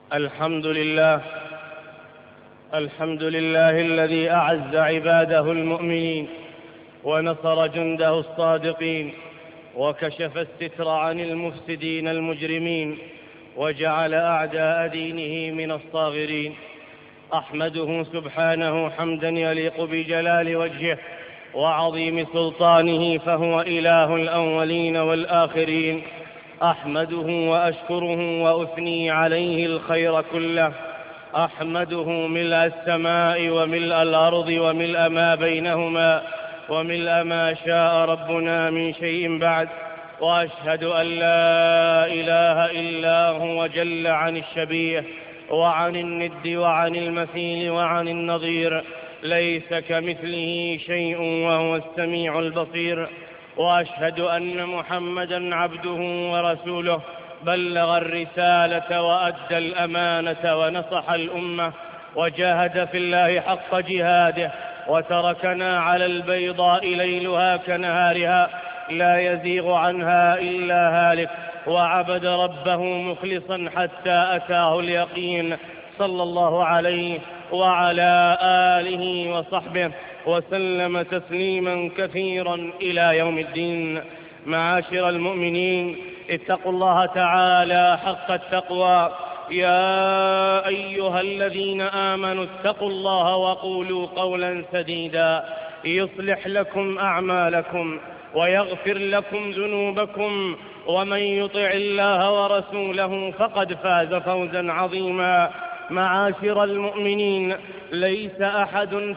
الحمد لله. الحمد لله الذي أعز عباده المؤمنين ونصر جنده الصادقين وكشف الستر عن المفسدين المجرمين وجعل أعداء دينه من الصاغرين. أحمده سبحانه حمدا يليق بجلال وجهه وعظيم سلطانه، فهو إله الأولين والآخرين. أحمده وأشكره وأثني عليه الخير كله. أحمده ملء السماء وملء الأرض وملء ما بينهما وملء ما شاء ربنا من شيء بعد. وأشهد أن لا إله إلا هو جل عن الشبيه وعن الند وعن المثيل وعن النظير، ليس كمثله شيء وهو السميع البصير. وأشهد أن محمدًا عبده ورسوله، بلغ الرسالة وأدى الأمانة ونصح الأمة وجاهد في الله حق جهاده، وتركنا على البيضاء ليلها كنهارها لا يزيغ عنها إلا هالك، وعبد ربه مخلصا حتى أتاه اليقين، صلى الله عليه وعلى آله وصحبه وسلم تسليما كثيرا إلى يوم الدين. معاشر المؤمنين، اتقوا الله تعالى حق التقوى. يا أيها الذين آمنوا اتقوا الله وقولوا قولا سديدا يصلح لكم أعمالكم ويغفر لكم ذنوبكم، ومن يطع الله ورسوله فقد فاز فوزا عظيما. معاشر المؤمنين، ليس أحد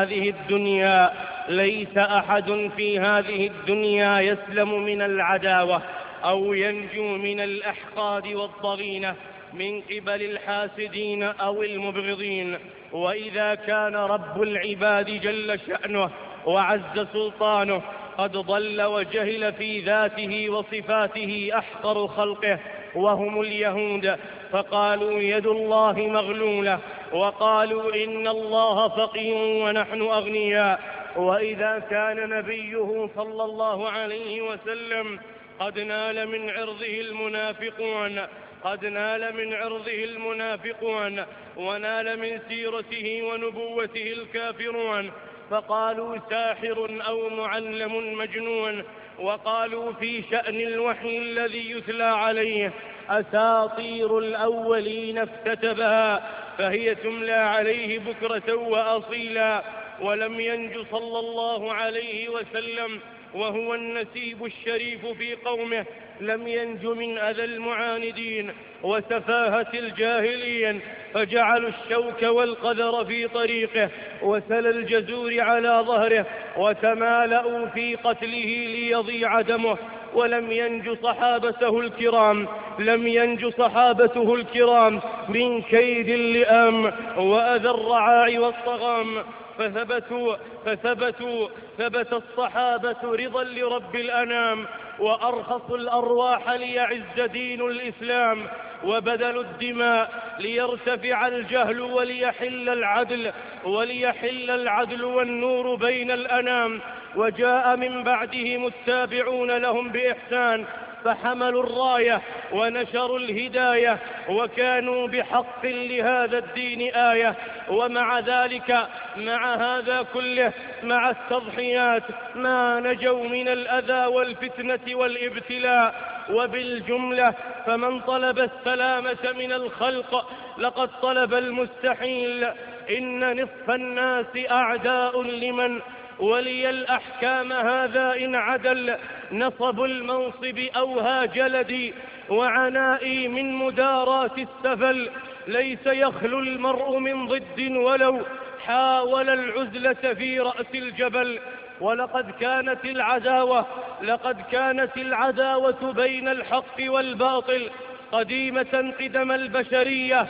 في هذه الدنيا يسلم من العداوة أو ينجو من الأحقاد والضغينة من قبل الحاسدين أو المبغضين. وإذا كان رب العباد جل شأنه وعز سلطانه قد ضل وجهل في ذاته وصفاته أحقر خلقه وهم اليهود، فقالوا يد الله مغلولة، وقالوا إن الله فقير ونحن أغنياء. وإذا كان نبيه صلى الله عليه وسلم قد نال من عرضه المنافقون ونال من سيرته ونبوته الكافرون، فقالوا ساحر أو معلم مجنون. وقالوا في شأن الوحي الذي يتلى عليه أساطير الأولين اكتتبها فهي تملى عليه بكرة وأصيلا. ولم ينج صلى الله عليه وسلم وهو النسيب الشريف في قومه، لم ينج من أذى المعاندين وسفاهة الجاهلين، فجعلوا الشوك والقذر في طريقه وسل الجزور على ظهره وتمالأوا في قتله ليضيع دمه. ولم ينج صحابته الكرام من كيد اللئام وأذى الرعاع والطغام، ثبت الصحابة رضا لرب الأنام، وأرخصوا الأرواح ليعز دين الإسلام، وبذلوا الدماء ليرتفع الجهل وليحل العدل والنور بين الأنام. وجاء من بعدهم التابعون لهم بإحسان، فحملوا الراية ونشروا الهداية وكانوا بحق لهذا الدين آية. ومع ذلك، مع هذا كله، مع التضحيات، ما نجوا من الأذى والفتنة والابتلاء. وبالجملة فمن طلب السلامة من الخلق لقد طلب المستحيل. إن نصف الناس أعداء لمن ولي الأحكام هذا إن عدل، نصب المنصب أوهى جلدي وعنائي من مداراة السفل. ليس يخلو المرء من ضد ولو حاول العزلة في رأس الجبل. ولقد كانت العداوة بين الحق والباطل قديمة قدم البشرية،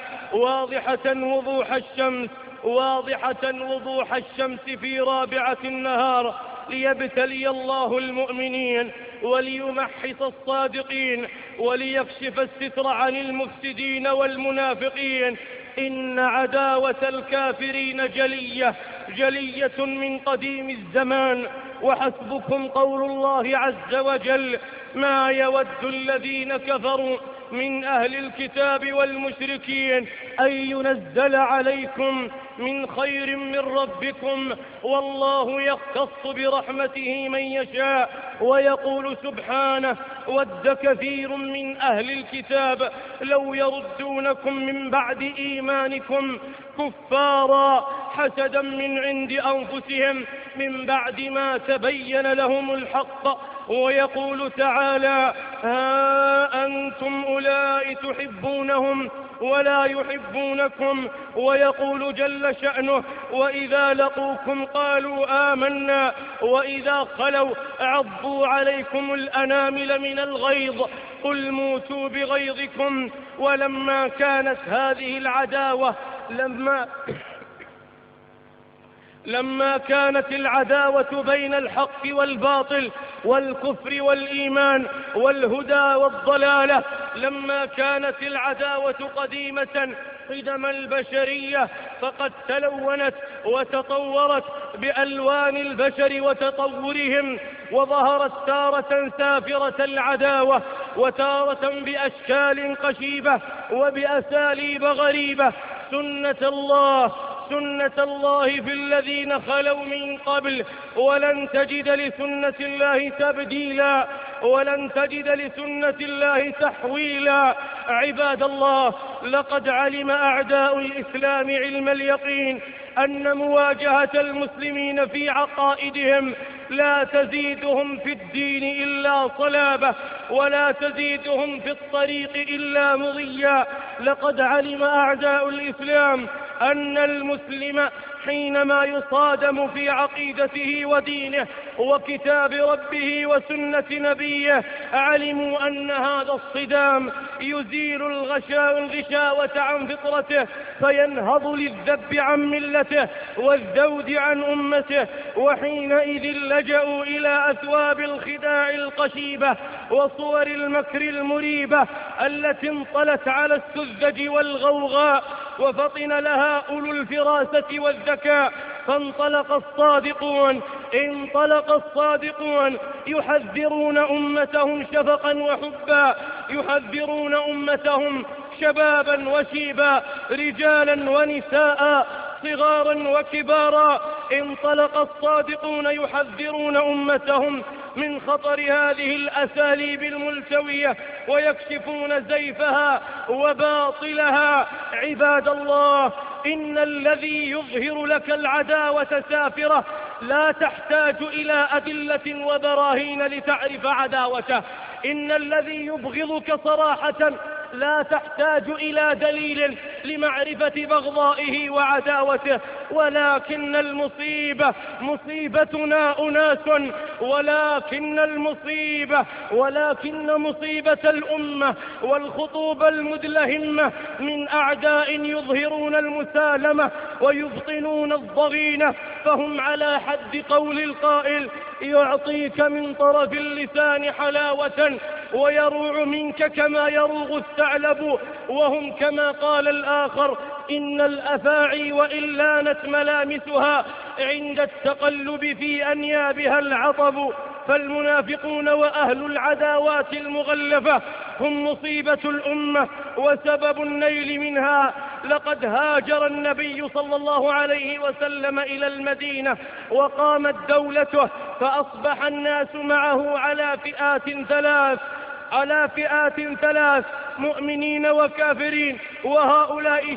واضحة وضوح الشمس في رابعة النهار، ليبتلي الله المؤمنين وليمحص الصادقين وليكشف الستر عن المفسدين والمنافقين. إن عداوة الكافرين جلية من قديم الزمان، وحسبكم قول الله عز وجل: ما يود الذين كفروا من أهل الكتاب والمشركين أن ينزل عليكم من خير من ربكم، والله يختص برحمته من يشاء. ويقول سبحانه: ود كثير من أهل الكتاب لو يردونكم من بعد إيمانكم كفارا حسدا من عند أنفسهم من بعد ما تبين لهم الحق. ويقول تعالى: ها أنتم أولئك تحبونهم ولا يحبونكم. ويقول جل شأنه: وإذا لقوكم قالوا آمنا وإذا خلوا عضوا عليكم الأنامل من الغيظ قل موتوا بغيظكم. ولما كانت هذه العداوة لما كانت العداوة بين الحق والباطل والكفر والإيمان والهدى والضلالة، لما كانت العداوة قديمة قدم البشرية فقد تلونت وتطورت بألوان البشر وتطورهم، وظهرت تارة سافرة العداوة وتارة بأشكال قشيبة وبأساليب غريبة. سنة الله في الذين خلوا من قبل، ولن تجد لسنة الله تبديلا ولن تجد لسنة الله تحويلا. عباد الله، لقد علم أعداء الإسلام علم اليقين أن مواجهة المسلمين في عقائدهم لا تزيدهم في الدين إلا صلابة، ولا تزيدهم في الطريق إلا مضيا. لقد علم أعداء الإسلام أن المسلم حينما يصادم في عقيدته ودينه وكتاب ربه وسنة نبيه، علموا أن هذا الصدام يزيل الغشاوة عن فطرته، فينهض للذب عن ملته والذود عن أمته. وحينئذ لجأوا إلى أثواب الخداع القشيبة وصور المكر المريبة التي انطلت على السذج والغوغاء وفطن لها أولو الفراسة والذكاء. فانطلق الصادقون يحذرون أمتهم شفقا وحبا، يحذرون أمتهم شبابا وشيبا، رجالا ونساء، صغارا وكبارا. انطلق الصادقون يحذرون أمتهم من خطر هذه الأساليب الملتوية ويكشفون زيفها وباطلها. عباد الله، إن الذي يظهر لك العداوة سافرة لا تحتاج إلى أدلة وبراهين لتعرف عداوته. إن الذي يبغضك صراحة لا تحتاج إلى دليل لمعرفة بغضائه وعداوته. ولكن المصيبة مصيبتنا أناس، ولكن مصيبة الأمة والخطوب المدلهمة من أعداء يظهرون المسالمة ويبطنون الضغينة، فهم على حد قول القائل: يعطيك من طرف اللسان حلاوة ويروع منك كما يروغ الثعلب. وهم كما قال الآخر: إن الأفاعي وإن لانت ملامسها عند التقلب في أنيابها العطب. فالمنافقون وأهل العداوات المغلفة هم مصيبة الأمة وسبب النيل منها. لقد هاجر النبي صلى الله عليه وسلم إلى المدينة وقامت دولته، فأصبح الناس معه على فئات ثلاث، مؤمنين وكافرين، وهؤلاء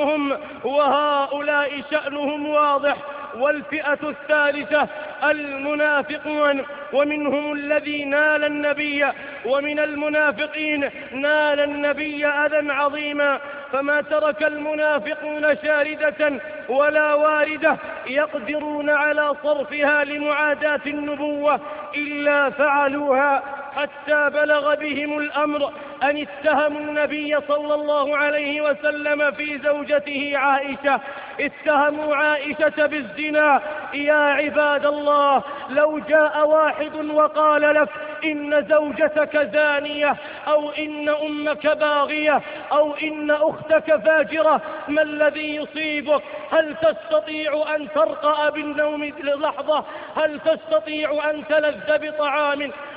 شأنهم واضح. والفئة الثالثة المنافقون، ومنهم الذي نال النبي، ومن المنافقين نال النبي أذى عظيما، فما ترك المنافقون شاردة ولا واردة يقدرون على صرفها لمعاداة النبوة إلا فعلوها، حتى بلغ بهم الأمر أن اتهموا النبي صلى الله عليه وسلم في زوجته عائشة، اتهموا عائشة بالزنا. يا عباد الله، لو جاء واحد وقال لك إن زوجتك زانية، أو إن أمك باغية، أو إن أختك فاجرة، ما الذي يصيبك؟ هل تستطيع أن ترقى بالنوم لحظة؟ هل تستطيع أن تلذ بطعام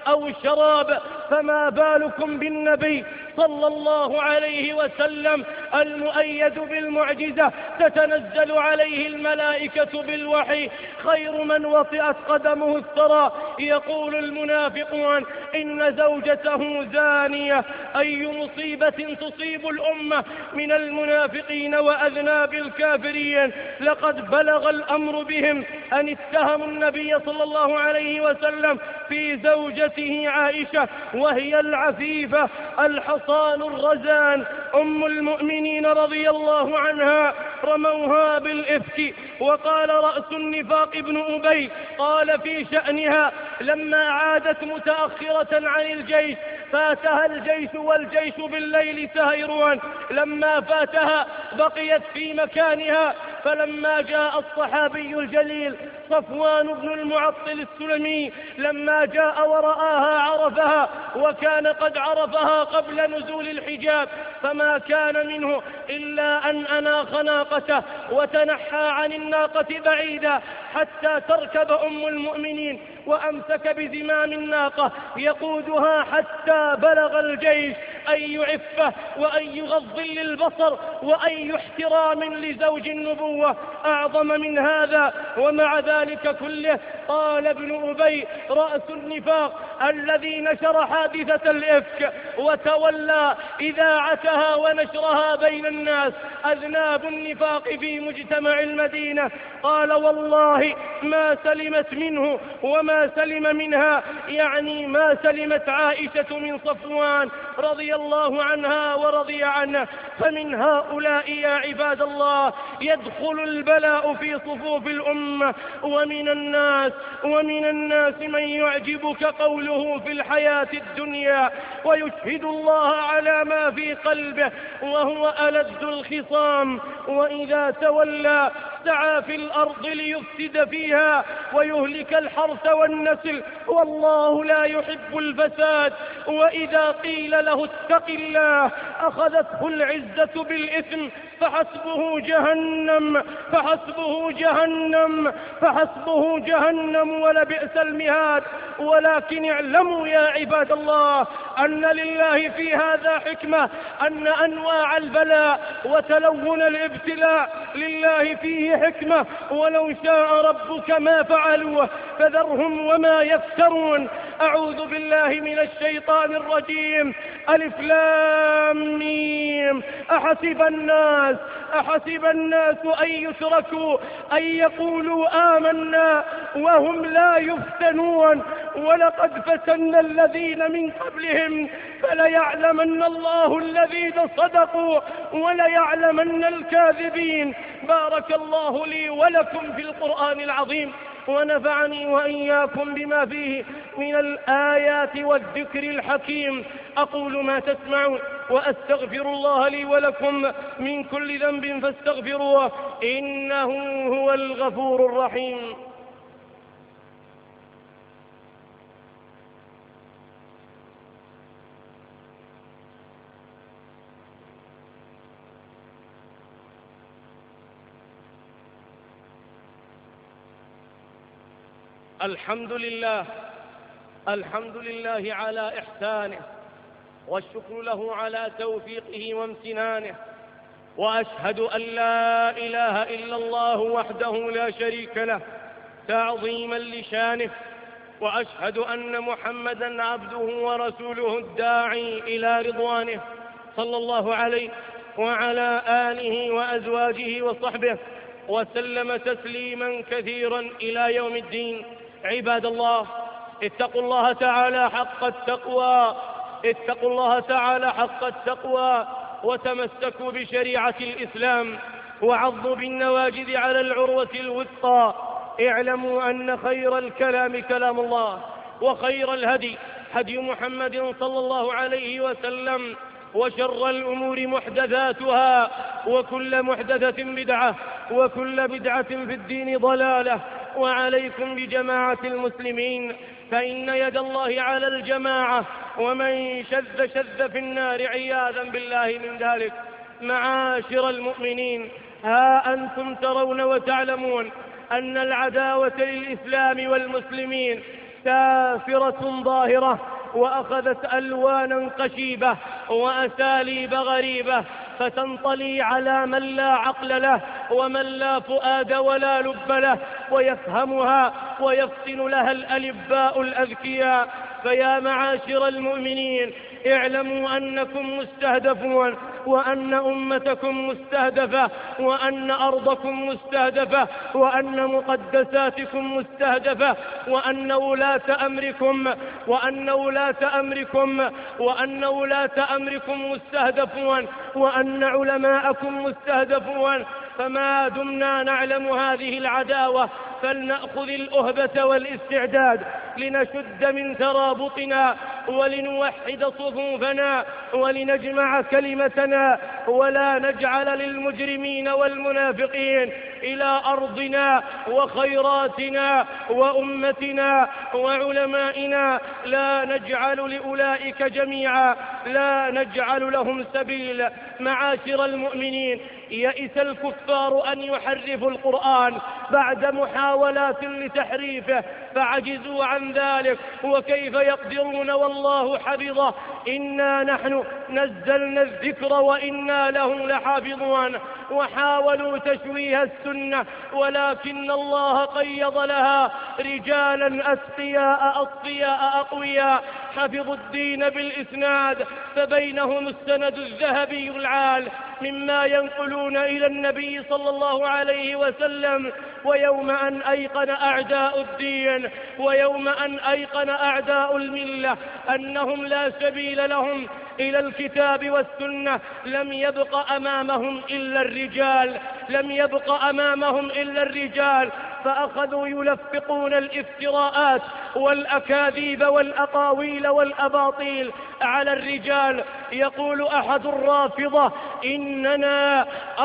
أو الشراب، فما بالكم بالنبي صلى الله عليه وسلم المؤيد بالمعجزة تتنزل عليه الملائكة بالوحي، خير من وطئت قدمه الثرى. يقول المنافقون إن زوجته زانية. أي مصيبة تصيب الأمة من المنافقين وأذناب الكافرين. لقد بلغ الأمر بهم أن اتهموا النبي صلى الله عليه وسلم في زوجته عائشة، وهي العفيفة الحصان الرزان أم المؤمنين رضي الله عنها، رموها بالإفك. وقال رأس النفاق ابن أبي قال في شأنها لما عادت متأخرة عن الجيش فاتها الجيش والجيش بالليل سهرون، لما فاتها بقيت في مكانها. فلما جاء الصحابي الجليل صفوان بن المعطل السلمي لما جاء ورآها عرفها، وكان قد عرفها قبل نزول الحجاب، فما كان منه إلا أن أناخ ناقته وتنحى عن الناقة بعيدا حتى تركب أم المؤمنين، وأمسك بزمام الناقة يقودها حتى بلغ الجيش. أي عفة وأي غض للبصر وأي احترام لزوج النبوة أعظم من هذا. ومع ذلك كله قال ابن أبي رأس النفاق الذي نشر حادثة الإفك وتولى إذاعتها ونشرها بين الناس، أذناب النفاق في مجتمع المدينة، قال والله ما سلمت منه وما سلم منها، يعني ما سلمت عائشة من صفوان رضي الله عنها ورضي عنه. فمن هؤلاء يا عباد الله يدخل البلاء في صفوف الأمة. ومن الناس من يعجبك قوله في الحياة الدنيا ويشهد الله على ما في قلبه وهو ألد الخصام، وإذا تولى سعى في الأرض ليفسد فيها ويهلك الحرث والنسل، والله لا يحب الفساد. وإذا قيل له اتق الله أخذته العزة بالإثم فحسبه جهنم ولبئس المهاد. ولكن اعلموا يا عباد الله أن لله في هذا حكمة، أن أنواع البلاء وتلون الابتلاء لله فيه حكمة، ولو شاء ربك ما فعلوه فذرهم وما يفترون. أعوذ بالله من الشيطان الرجيم. ألف لام ميم. أحسب الناس أن يتركوا أن يقولوا آمنا وهم لا يفتنون. ولقد فتنا الذين من قبلهم فليعلمن الله الذين صدقوا وليعلمن الكاذبين. بارك الله لي ولكم في القرآن العظيم، ونفعني وإياكم بما فيه من الآيات والذكر الحكيم. أقول ما تسمعون وأستغفر الله لي ولكم من كل ذنب فاستغفروه إنه هو الغفور الرحيم. الحمد لله على إحسانه، والشكر له على توفيقه وامتنانه، وأشهد أن لا إله إلا الله وحده لا شريك له تعظيما لشانه، وأشهد أن محمدا عبده ورسوله الداعي إلى رضوانه، صلى الله عليه وعلى آله وأزواجه وصحبه وسلم تسليما كثيرا إلى يوم الدين. عباد الله، اتقوا الله تعالى حق التقوى وتمسكوا بشريعة الإسلام وعضوا بالنواجذ على العروة الوثقى. اعلموا أن خير الكلام كلام الله، وخير الهدي هدي محمد صلى الله عليه وسلم، وشر الأمور محدثاتها، وكل محدثة بدعة، وكل بدعة في الدين ضلالة. وعليكم بجماعة المسلمين، فإن يد الله على الجماعة، ومن شذ في النار عياذا بالله من ذلك. معاشر المؤمنين، ها أنتم ترون وتعلمون أن العداوة للإسلام والمسلمين سافرة ظاهرة، وأخذت ألوانا قشيبة وأساليب غريبة، فتنطلي على من لا عقل له ومن لا فؤاد ولا لب له، ويفهمها ويفطن لها الألباء الأذكياء. فيا معاشر المؤمنين، اعلموا أنكم مستهدفون، وأن أمتكم مستهدفة، وأن أرضكم مستهدفة، وأن مقدساتكم مستهدفة، وأن ولاة أمركم مستهدفون، وأن علماءكم مستهدفون. فما دمنا نعلم هذه العداوة فلنأخذ الأهبة والاستعداد لنشد من ترابطنا، ولنوحد صفوفنا، ولنجمع كلمتنا، ولا نجعل للمجرمين والمنافقين إلى أرضنا وخيراتنا وأمتنا وعلمائنا، لا نجعل لأولئك جميعا، لا نجعل لهم سبيل. معاشر المؤمنين، يئس الكفار أن يحرفوا القرآن بعد محاولات لتحريفه فعجزوا عن ذلك، وكيف يقدرون والله حفظه. إنا نحن نزلنا الذكر وإنا له لحافظون. وحاولوا تشويه السنة، ولكن الله قيض لها رجالا أسقياء أصفياء أقوياء حفظوا الدين بالإسناد، فبينهم السند الذهبي العال مما ينقلون إلى النبي صلى الله عليه وسلم. ويوم أن أيقن أعداء الدين، ويوم أن أيقن أعداء الملة أنهم لا سبيل لهم إلى الكتاب والسنة، لم يبق أمامهم إلا الرجال، فأخذوا يلفقون الافتراءات والأكاذيب والأقاويل والأباطيل على الرجال. يقول أحد الرافضة: إننا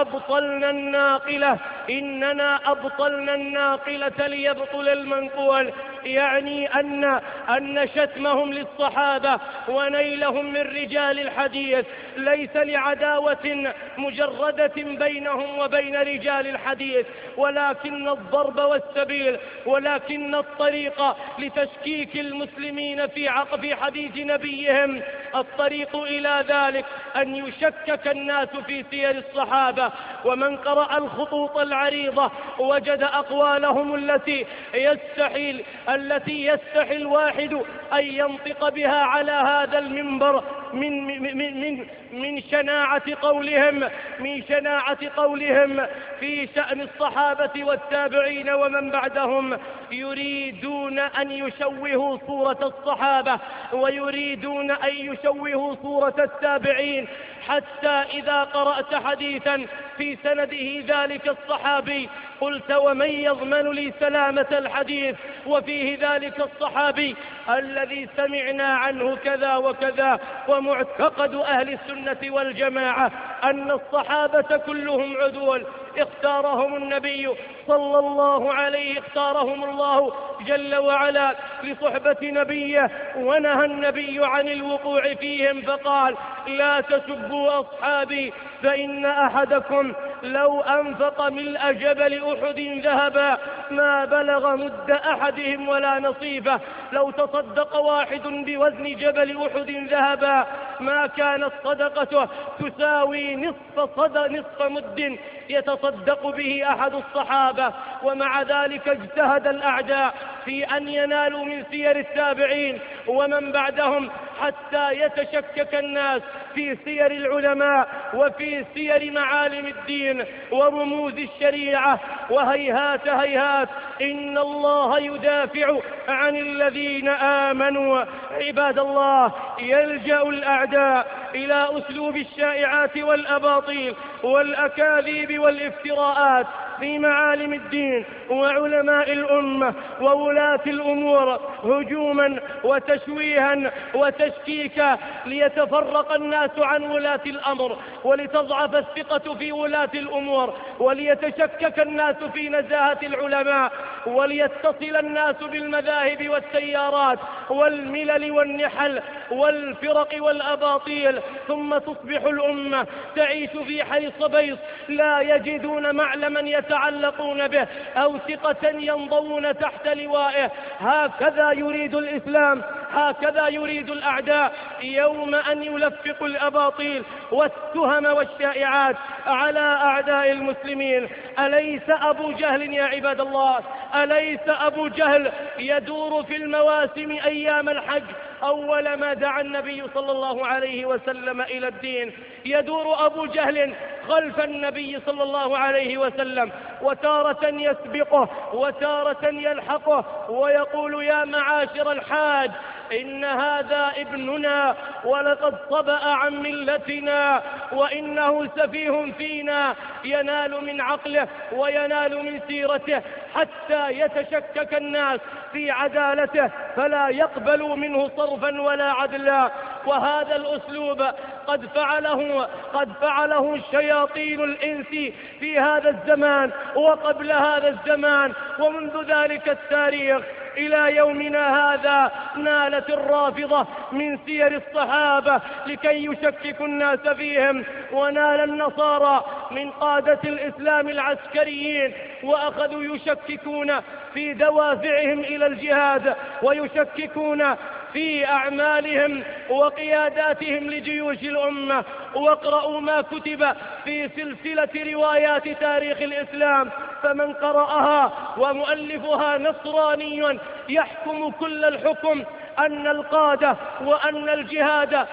أبطلنا الناقلة ليبطل المنقول، يعني أن شتمهم للصحابة ونيلهم من رجال الحديث ليس لعداوة مجردة بينهم وبين رجال الحديث، ولكن الضرب والسبيل، ولكن الطريق لتشكيك المسلمين في حديث نبيهم، الطريق إلى ذلك أن يشكك الناس في سير الصحابة. ومن قرأ الخطوط العريضة وجد أقوالهم التي يستحي الواحد أن ينطق بها على هذا المنبر من شناعة قولهم في شأن الصحابة والتابعين ومن بعدهم. يريدون أن يشوهوا صورة الصحابة، ويريدون أن يشوهوا صورة التابعين، حتى إذا قرأت حديثا في سنده ذلك الصحابي قلت: ومن يضمن لي سلامة الحديث وفيه ذلك الصحابي الذي سمعنا عنه كذا وكذا. ومعتقد أهل السنة والجماعة أن الصحابة كلهم عدول، اختارهم النبي صلى الله عليه، اختارهم الله جل وعلا لصحبة نبيه، ونهى النبي عن الوقوع فيهم فقال: لا تسبوا أصحابي فإن أحدكم لو أنفق ملء جبل أحد ذهبا ما بلغ مد أحدهم ولا نصيفه. لو تصدق واحد بوزن جبل أحد ذهبا ما كانت صدقته تساوي نصف مد يتصدق به أحد الصحابة. ومع ذلك اجتهد الأعداء في أن ينالوا من سير التابعين ومن بعدهم حتى يتشكك الناس في سير العلماء وفي سير معالم الدين ورموز الشريعة. وهيهات هيهات، إن الله يدافع عن الذين آمنوا. عباد الله، يلجأ الأعداء إلى أسلوب الشائعات والأباطيل والأكاذيب والافتراءات في معالم الدين وعلماء الأمة وولاة الأمور، هجوما وتشويها وتشكيكا ليتفرق الناس عن ولاة الأمر، ولتضعف الثقة في ولاة الأمور، وليتشكك الناس في نزاهة العلماء، وليتصل الناس بالمذاهب والتيارات والملل والنحل والفرق والأباطيل، ثم تصبح الأمة تعيش في حيص بيص لا يجدون معلما يتعلقون به أو ثقة ينضون تحت لوائه. هكذا يريد الإسلام، هكذا يريد الأعداء يوم أن يلفقوا الأباطيل والتهم والشائعات على أعداء المسلمين. أليس أبو جهل يا عباد الله، أليس أبو جهل يدور في المواسم أيام الحج أول ما دعا النبي صلى الله عليه وسلم إلى الدين؟ يدور أبو جهل خلف النبي صلى الله عليه وسلم، وتارة يسبقه وتارة يلحقه ويقول: يا معاشر الحاج، إن هذا ابننا ولقد صبأ عن ملتنا وإنه سفيه فينا، ينال من عقله وينال من سيرته حتى يتشكك الناس في عدالته فلا يقبلوا منه صرفا ولا عدلا. وهذا الأسلوب قد فعله شياطين الإنس في هذا الزمان وقبل هذا الزمان ومنذ ذلك التاريخ إلى يومنا هذا. نالت الرافضة من سير الصحابة لكي يشككوا الناس فيهم، ونال النصارى من قادة الإسلام العسكريين وأخذوا يشككون في دوافعهم إلى الجهاد ويشككون في أعمالهم وقياداتهم لجيوش الأمة. واقرأوا ما كتب في سلسلة روايات تاريخ الإسلام، فمن قرأها ومؤلفها نصراني يحكم كل الحكم أن القادة وأن الجهاد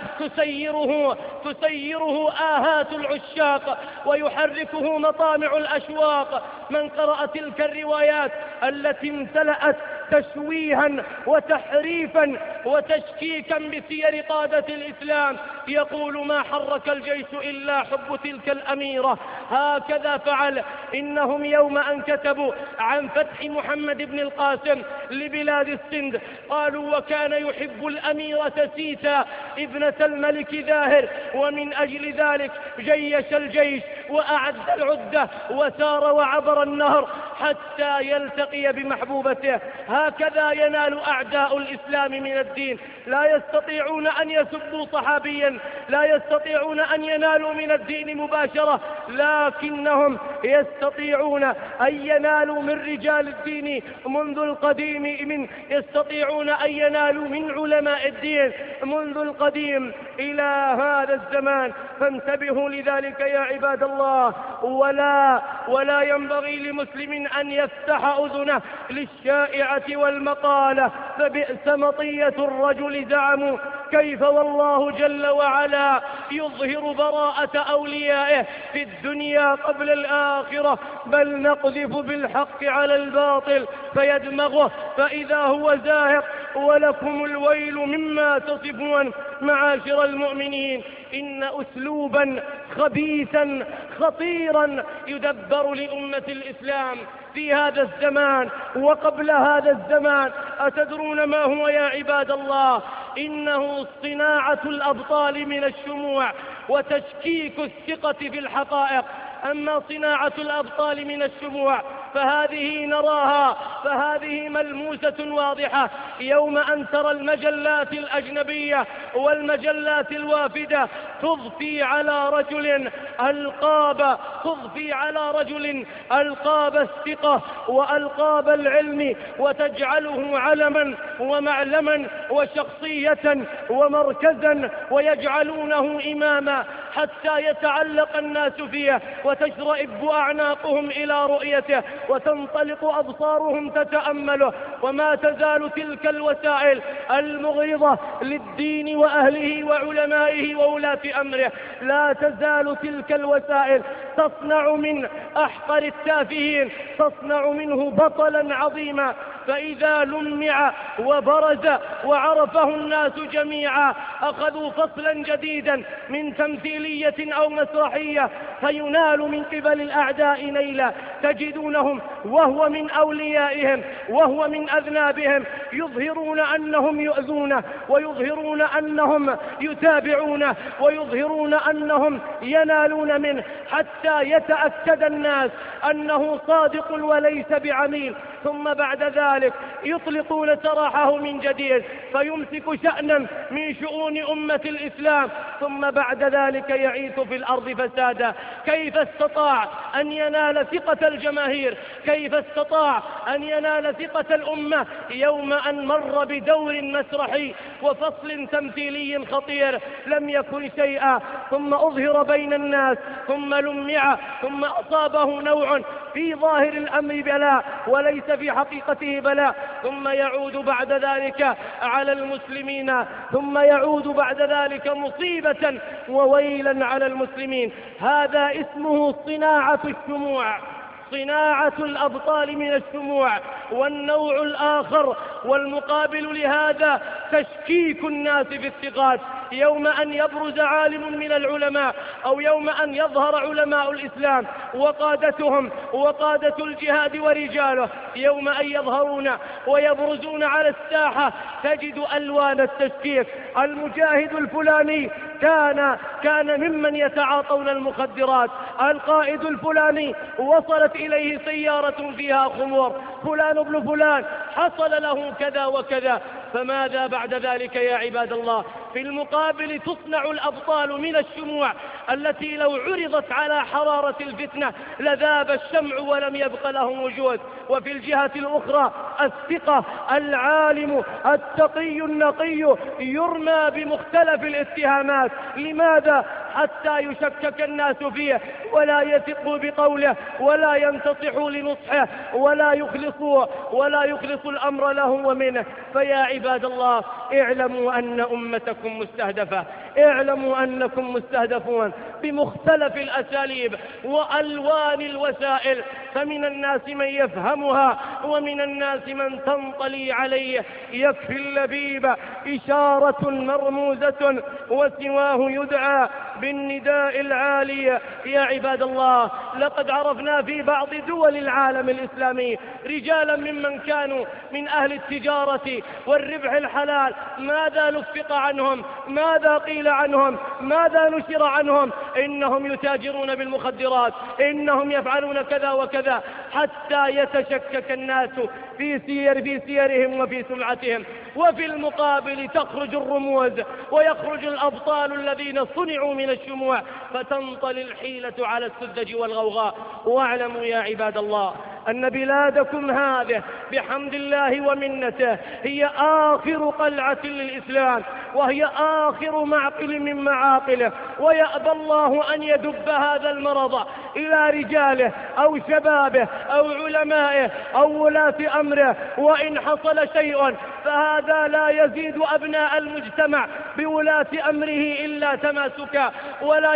تسيره آهات العشاق ويحركه مطامع الأشواق. من قرأ تلك الروايات التي امتلأت تشويها وتحريفا وتشكيكا بسير قادة الإسلام يقول: ما حرك الجيش إلا حب تلك الأميرة. هكذا فعل. إنهم يوم أن كتبوا عن فتح محمد بن القاسم لبلاد السند قالوا: وكان يحب الأميرة سيتا ابنة الملك ذاهر، ومن أجل ذلك جيش الجيش وأعد العدة وسار وعبر النهر حتى يلتقي بمحبوبته. هكذا ينال أعداء الإسلام من الدين. لا يستطيعون أن يسبوا صحابيا، لا يستطيعون أن ينالوا من الدين مباشرة، لكنهم يستطيعون أن ينالوا من رجال الدين منذ القديم، يستطيعون أن ينالوا من علماء الدين منذ القديم إلى هذا الزمان. فانتبهوا لذلك يا عباد الله. ولا ينبغي لمسلم أن يفتح أذنه للشائعة والمقالة، فبئس مطية الرجل زعموا. كيف والله جل وعلا يظهر براءة أوليائه في الدنيا قبل الآخرة؟ بل نقذف بالحق على الباطل فيدمغه فإذا هو زاهق، ولكم الويل مما تصفون. معاشر المؤمنين، إن أسلوبا خبيثا خطيرا يدبر لأمة الإسلام في هذا الزمان وقبل هذا الزمان. أتدرون ما هو يا عباد الله؟ إنه صناعة الأبطال من الشموع وتشكيك الثقة في الحقائق. أما صناعة الأبطال من الشموع فهذه نراها، فهذه ملموسة واضحة يوم أن ترى المجلات الأجنبية والمجلات الوافدة تضفي على رجل ألقاب الثقة وألقاب العلم، وتجعله علما ومعلما وشخصية ومركزا، ويجعلونه إماما حتى يتعلق الناس فيه وتشرئب أعناقهم إلى رؤيته وتنطلق أبصارهم تتأمله. وما تزال تلك الوسائل المغرضة للدين وأهله وعلمائه وولاة أمره، لا تزال تلك الوسائل تصنع من أحقر التافهين، تصنع منه بطلا عظيما. فإذا لمع وبرز وعرفه الناس جميعا أخذوا فصلا جديدا من تمثيلية أو مسرحية فينال من قبل الأعداء نيلا. تجدونهم وهو من أوليائهم وهو من أذنابهم يظهرون أنهم يؤذونه، ويظهرون أنهم يتابعونه، ويظهرون أنهم ينالون منه، حتى يتأكد الناس أنه صادق وليس بعميل. ثم بعد ذلك يطلقون سراحه من جديد فيمسك شأنا من شؤون أمة الإسلام، ثم بعد ذلك يعيث في الأرض فسادا. كيف استطاع أن ينال ثقة الجماهير؟ كيف استطاع أن ينال ثقة الأمة يوم أن مر بدور مسرحي وفصل تمثيلي خطير لم يكن شيئا، ثم أظهر بين الناس، ثم لمع، ثم أصابه نوع في ظاهر الأمر بلاء وليس في حقيقته بلاء، ثم يعود بعد ذلك على المسلمين، ثم يعود بعد ذلك مصيبة وويلا على المسلمين. هذا اسمه صناعة الشموع، صناعة الأبطال من الشموع. والنوع الآخر والمقابل لهذا تشكيك الناس في الثقات. يوم أن يبرز عالم من العلماء أو يوم أن يظهر علماء الإسلام وقادتهم وقادة الجهاد ورجاله، يوم أن يظهرون ويبرزون على الساحة تجد ألوان التشكيك. المجاهد الفلاني كان ممن يتعاطون المخدرات، القائد الفلاني وصلت إليه سيارة فيها خمور، فلان ابن فلان حصل له كذا وكذا. فماذا بعد ذلك يا عباد الله؟ في المقابل تصنع الأبطال من الشموع التي لو عرضت على حرارة الفتنة لذاب الشمع ولم يبق له وجود. وفي الجهة الأخرى الثقة، العالم التقي النقي يرمى بمختلف الاتهامات. لماذا؟ حتى يشكك الناس فيه ولا يثقوا بقوله ولا ينتصحوا لنصحه ولا يخلصوا الأمر له ومنه. فيا عباد الله اعلموا أن أمتكم مستهدفة، اعلموا أنكم مستهدفون بمختلف الأساليب وألوان الوسائل، فمن الناس من يفهمها ومن الناس من تنطلي عليه. يكفي اللبيب إشارة مرموزة وسواه يدعى بالنداء العالي. يا عباد الله لقد عرفنا في بعض دول العالم الإسلامي رجالا ممن كانوا من أهل التجارة والربح الحلال، ماذا نفق عنهم؟ ماذا قيل عنهم؟ ماذا نشر عنهم؟ إنهم يتاجرون بالمخدرات، إنهم يفعلون كذا وكذا، حتى يتشكك الناس في سيرهم وفي سمعتهم. وفي المقابل تخرج الرموز ويخرج الأبطال الذين صنعوا من الشموع فتنطلي الحيلة على السذج والغوغاء. واعلموا يا عباد الله أن بلادكم هذه بحمد الله ومنته هي آخر قلعة للإسلام، وهي آخر معقل من معاقله، ويأبى الله أن يدب هذا المرض إلى رجاله أو شبابه أو علمائه أو ولاة أمره. وإن حصل شيء فهذا لا يزيد أبناء المجتمع بولاة أمره إلا تماسكا، ولا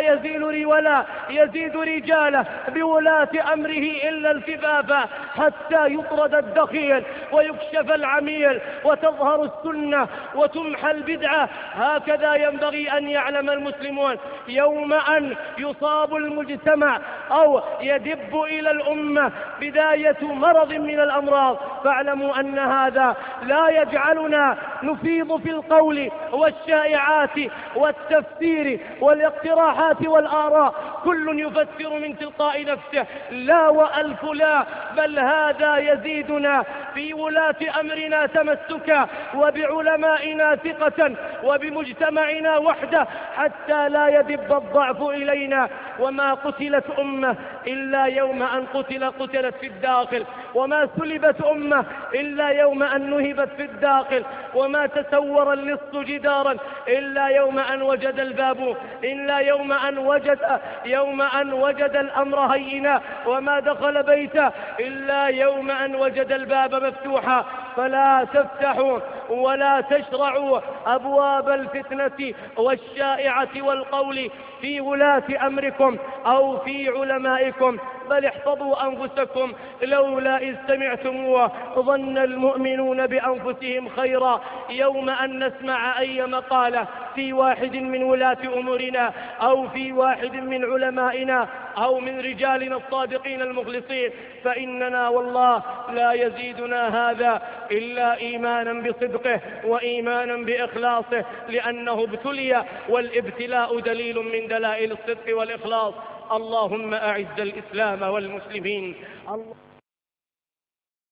يزيد رجاله بولاة أمره إلا الكفافا، حتى يطرد الدخيل ويكشف العميل وتظهر السنة وتمحى البدعة. هكذا ينبغي أن يعلم المسلمون. يوم أن يصاب المجتمع أو يدب إلى الأمة بداية مرض من الأمراض فاعلموا أن هذا لا يجعلنا نفيض في القول والشائعات والتفسير والاقتراحات والآراء، كل يفسر من تلقاء نفسه، لا وألف لا، بل هذا يزيدنا في ولاة أمرنا تمسكا وبعلمائنا ثقة وبمجتمعنا وحده، حتى لا يدب الضعف إلينا. وما قتلت أمة إلا يوم أن قتلت في الداخل، وما سلبت أمة إلا يوم أن نهبت في الداخل، وما تسور اللص جدارا إلا يوم أن وجد الباب، إلا يوم أن وجد الأمر هينا، وما دخل بيته إلا يوم أن وجد الباب مفتوحا. فلا تفتحوا ولا تشرعوا أبواب الفتنة والشائعة والقول في ولاة أمركم أو في علمائكم، بل احفظوا أنفسكم. لولا إذ سمعتموه ظن المؤمنون بأنفسهم خيرا يوم أن نسمع أي مقالة في واحد من ولاة أمورنا أو في واحد من علمائنا أو من رجالنا الصادقين المخلصين، فإننا والله لا يزيدنا هذا إلا إيمانا بصدقه وإيمانا بإخلاصه، لأنه ابتلي، والابتلاء دليل من دلائل الصدق والإخلاص. اللهم أعز الإسلام والمسلمين.